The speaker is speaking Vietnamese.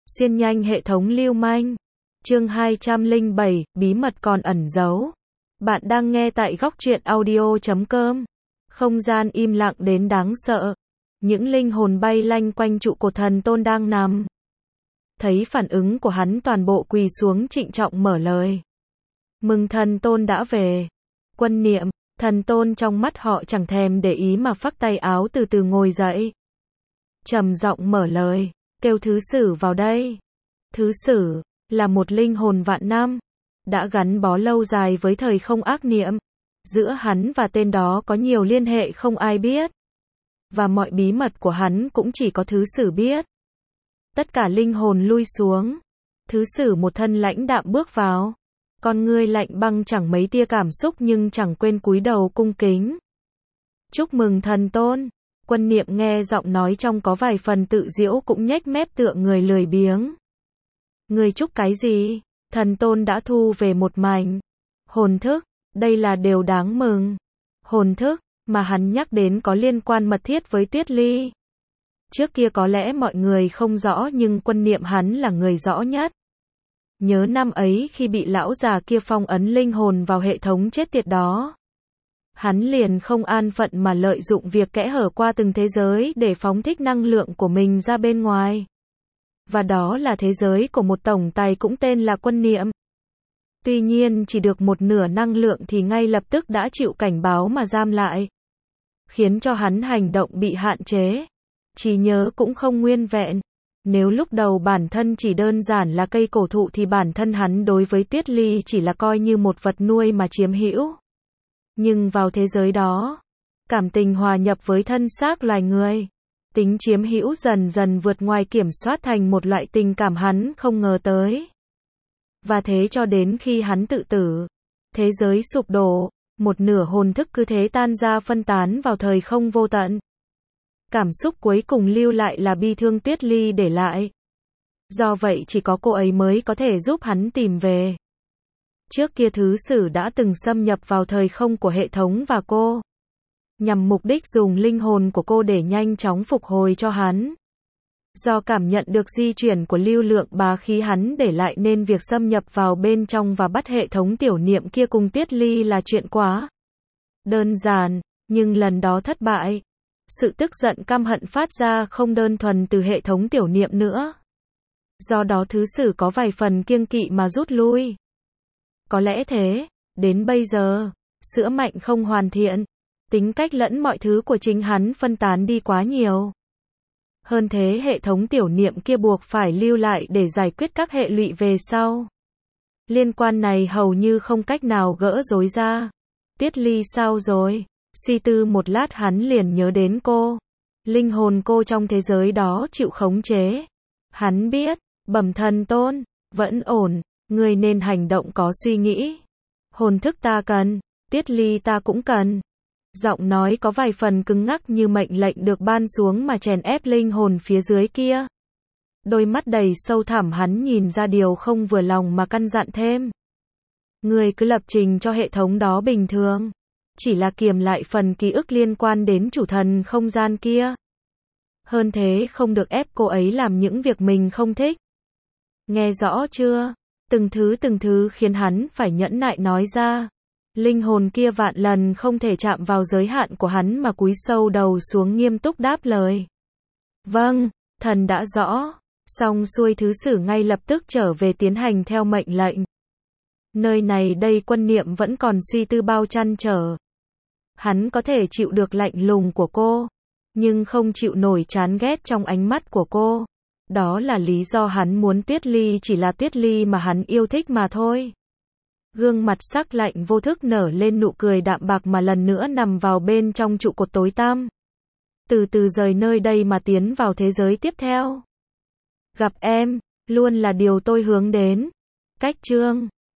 Xuyên nhanh hệ thống lưu manh. Chương 207, bí mật còn ẩn giấu. Bạn đang nghe tại góc truyện audio.com. Không gian im lặng đến đáng sợ. Những linh hồn bay lanh quanh trụ cột thần tôn đang nằm. Thấy phản ứng của hắn, toàn bộ quỳ xuống trịnh trọng mở lời. Mừng thần tôn đã về. Quân Niệm, thần tôn trong mắt họ chẳng thèm để ý mà phắc tay áo từ từ ngồi dậy. Trầm giọng mở lời, kêu thứ sử vào đây. Thứ sử là một linh hồn vạn năm, đã gắn bó lâu dài với thời không ác niệm. Giữa hắn và tên đó có nhiều liên hệ không ai biết. Và mọi bí mật của hắn cũng chỉ có thứ sử biết. Tất cả linh hồn lui xuống. Thứ sử một thân lãnh đạm bước vào. Con ngươi lạnh băng chẳng mấy tia cảm xúc nhưng chẳng quên cúi đầu cung kính. Chúc mừng thần tôn. Quân Niệm nghe giọng nói trong có vài phần tự giễu cũng nhếch mép tựa người lười biếng. Người chúc cái gì? Thần tôn đã thu về một mảnh hồn thức, đây là điều đáng mừng. Hồn thức mà hắn nhắc đến có liên quan mật thiết với Tuyết Ly. Trước kia có lẽ mọi người không rõ nhưng Quân Niệm hắn là người rõ nhất. Nhớ năm ấy khi bị lão già kia phong ấn linh hồn vào hệ thống chết tiệt đó. Hắn liền không an phận mà lợi dụng việc kẽ hở qua từng thế giới để phóng thích năng lượng của mình ra bên ngoài. Và đó là thế giới của một tổng tài cũng tên là Quân Niệm. Tuy nhiên chỉ được một nửa năng lượng thì ngay lập tức đã chịu cảnh báo mà giam lại. Khiến cho hắn hành động bị hạn chế. Trí nhớ cũng không nguyên vẹn. Nếu lúc đầu bản thân chỉ đơn giản là cây cổ thụ thì bản thân hắn đối với Tuyết Ly chỉ là coi như một vật nuôi mà chiếm hữu. Nhưng vào thế giới đó, cảm tình hòa nhập với thân xác loài người. Tính chiếm hữu dần dần vượt ngoài kiểm soát thành một loại tình cảm hắn không ngờ tới. Và thế cho đến khi hắn tự tử, thế giới sụp đổ, một nửa hồn thức cứ thế tan ra phân tán vào thời không vô tận. Cảm xúc cuối cùng lưu lại là bi thương Tuyết Ly để lại. Do vậy chỉ có cô ấy mới có thể giúp hắn tìm về. Trước kia thứ sử đã từng xâm nhập vào thời không của hệ thống và cô. Nhằm mục đích dùng linh hồn của cô để nhanh chóng phục hồi cho hắn. Do cảm nhận được di chuyển của lưu lượng bá khí hắn để lại nên việc xâm nhập vào bên trong và bắt hệ thống tiểu niệm kia cùng Tuyết Ly là chuyện quá đơn giản, nhưng lần đó thất bại. Sự tức giận căm hận phát ra không đơn thuần từ hệ thống tiểu niệm nữa. Do đó thứ sử có vài phần kiêng kỵ mà rút lui. Có lẽ thế, đến bây giờ, sữa mạnh không hoàn thiện, tính cách lẫn mọi thứ của chính hắn phân tán đi quá nhiều. Hơn thế hệ thống tiểu niệm kia buộc phải lưu lại để giải quyết các hệ lụy về sau. Liên quan này hầu như không cách nào gỡ rối ra. Tuyết Ly sao rồi? Suy tư một lát hắn liền nhớ đến cô. Linh hồn cô trong thế giới đó chịu khống chế. Hắn biết, bẩm thần tôn, vẫn ổn, người nên hành động có suy nghĩ. Hồn thức ta cần, Tuyết Ly ta cũng cần. Giọng nói có vài phần cứng ngắc như mệnh lệnh được ban xuống mà chèn ép linh hồn phía dưới kia. Đôi mắt đầy sâu thẳm hắn nhìn ra điều không vừa lòng mà căn dặn thêm. Người cứ lập trình cho hệ thống đó bình thường. Chỉ là kiềm lại phần ký ức liên quan đến chủ thần không gian kia. Hơn thế không được ép cô ấy làm những việc mình không thích. Nghe rõ chưa? Từng thứ khiến hắn phải nhẫn nại nói ra. Linh hồn kia vạn lần không thể chạm vào giới hạn của hắn mà cúi sâu đầu xuống nghiêm túc đáp lời. Vâng, thần đã rõ. Xong xuôi thứ sử ngay lập tức trở về tiến hành theo mệnh lệnh. Nơi này đây Quân Niệm vẫn còn suy tư bao trăn trở. Hắn có thể chịu được lạnh lùng của cô, nhưng không chịu nổi chán ghét trong ánh mắt của cô. Đó là lý do hắn muốn Tuyết Ly chỉ là Tuyết Ly mà hắn yêu thích mà thôi. Gương mặt sắc lạnh vô thức nở lên nụ cười đạm bạc mà lần nữa nằm vào bên trong trụ cột tối tăm. Từ từ rời nơi đây mà tiến vào thế giới tiếp theo. Gặp em, luôn là điều tôi hướng đến. Cách chương